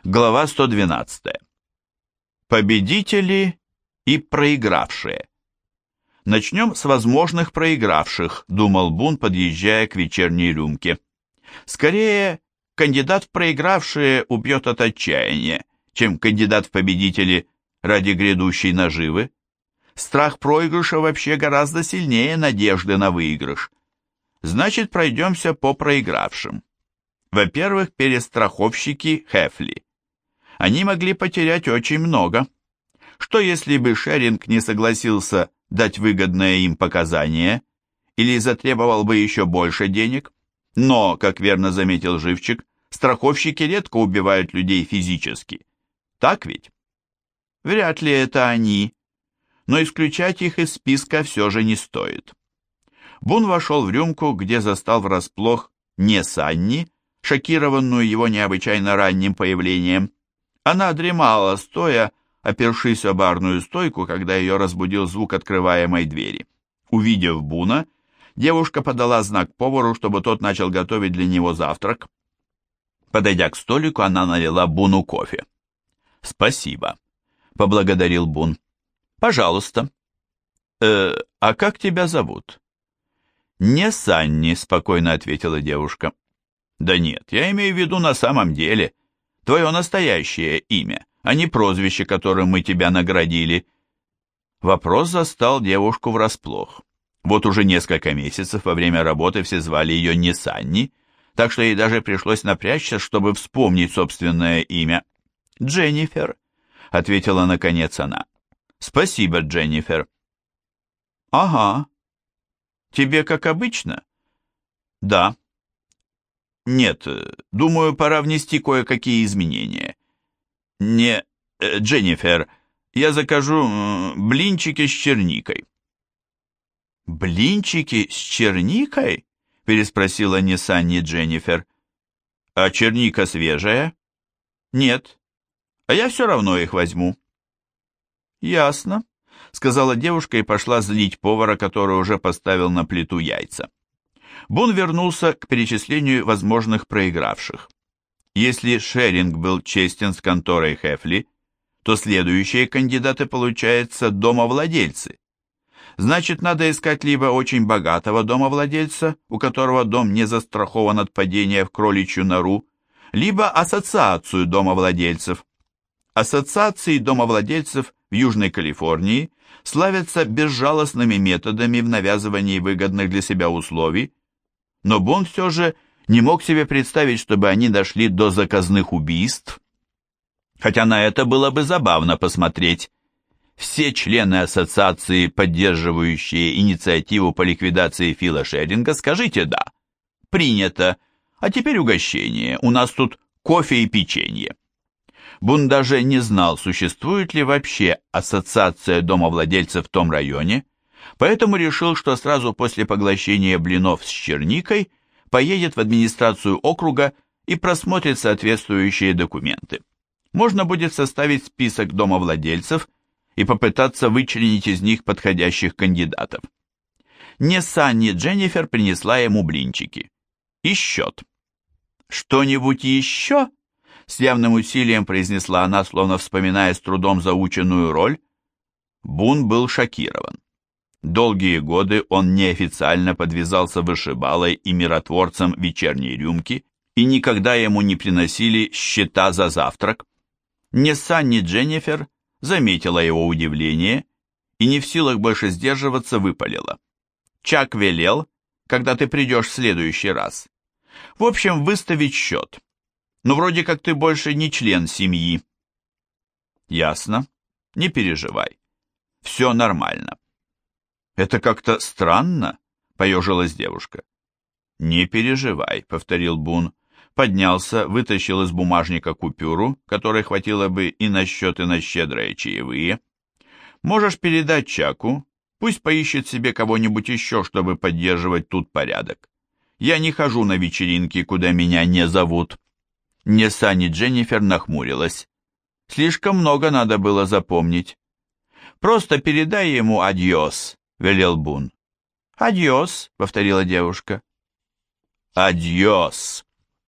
Глава 112. Победители и проигравшие. Начнем с возможных проигравших, думал Бун, подъезжая к вечерней рюмке. Скорее, кандидат в проигравшие убьет от отчаяния, чем кандидат в победители ради грядущей наживы. Страх проигрыша вообще гораздо сильнее надежды на выигрыш. Значит, пройдемся по проигравшим. Во-первых, перестраховщики Хефли. Они могли потерять очень много. Что если бы Шеринг не согласился дать выгодное им показание или затребовал бы еще больше денег? Но, как верно заметил Живчик, страховщики редко убивают людей физически. Так ведь? Вряд ли это они, но исключать их из списка все же не стоит. Бун вошел в рюмку, где застал врасплох не Санни, шокированную его необычайно ранним появлением. Она дремала, стоя, опершись о барную стойку, когда ее разбудил звук открываемой двери. Увидев Буна, девушка подала знак повару, чтобы тот начал готовить для него завтрак. Подойдя к столику, она налила Буну кофе. «Спасибо», — поблагодарил Бун. «Пожалуйста». А как тебя зовут?» «Не Санни», — спокойно ответила девушка. «Да нет, я имею в виду на самом деле. Твое настоящее имя, а не прозвище, которым мы тебя наградили». Вопрос застал девушку врасплох. Вот уже несколько месяцев во время работы все звали ее не Санни, так что ей даже пришлось напрячься, чтобы вспомнить собственное имя. «Дженнифер», — ответила наконец она. «Спасибо, Дженнифер». «Ага. Тебе как обычно?» «Да». «Нет, думаю, пора внести кое-какие изменения». «Не, Дженнифер, я закажу блинчики с черникой». «Блинчики с черникой?» — переспросила не Санни Дженнифер. «А черника свежая?» «Нет. А я все равно их возьму». «Ясно», — сказала девушка и пошла злить повара, который уже поставил на плиту яйца. Бун вернулся к перечислению возможных проигравших. Если Шеринг был честен с конторой Хефли, то следующие кандидаты, получается, домовладельцы. Значит, надо искать либо очень богатого домовладельца, у которого дом не застрахован от падения в кроличью нору, либо ассоциацию домовладельцев. Ассоциации домовладельцев в Южной Калифорнии славятся безжалостными методами в навязывании выгодных для себя условий, но Бун все же не мог себе представить, чтобы они дошли до заказных убийств. Хотя на это было бы забавно посмотреть. Все члены ассоциации, поддерживающие инициативу по ликвидации Фила Шеринга, скажите «да». Принято. А теперь угощение. У нас тут кофе и печенье. Бун даже не знал, существует ли вообще ассоциация домовладельцев в том районе, поэтому решил, что сразу после поглощения блинов с черникой поедет в администрацию округа и просмотрит соответствующие документы. Можно будет составить список домовладельцев и попытаться вычленить из них подходящих кандидатов. Не Санни Дженнифер принесла ему блинчики. И счет. «Что-нибудь еще?» С явным усилием произнесла она, словно вспоминая с трудом заученную роль. Бун был шокирован. Долгие годы он неофициально подвязался вышибалой и миротворцем вечерней рюмки, и никогда ему не приносили счета за завтрак. Не Санни Дженнифер заметила его удивление и, не в силах больше сдерживаться, выпалила. «Чак велел, когда ты придешь в следующий раз. В общем, выставить счет. Но вроде как ты больше не член семьи». «Ясно. Не переживай. Все нормально». «Это как-то странно», — поежилась девушка. «Не переживай», — повторил Бун. Поднялся, вытащил из бумажника купюру, которой хватило бы и на счет, и на щедрые чаевые. «Можешь передать Чаку, пусть поищет себе кого-нибудь еще, чтобы поддерживать тут порядок. Я не хожу на вечеринки, куда меня не зовут». Не Санни Дженнифер нахмурилась. Слишком много надо было запомнить. «Просто передай ему адьос», — велел Бун. «Адьос», — повторила девушка. «Адьос»,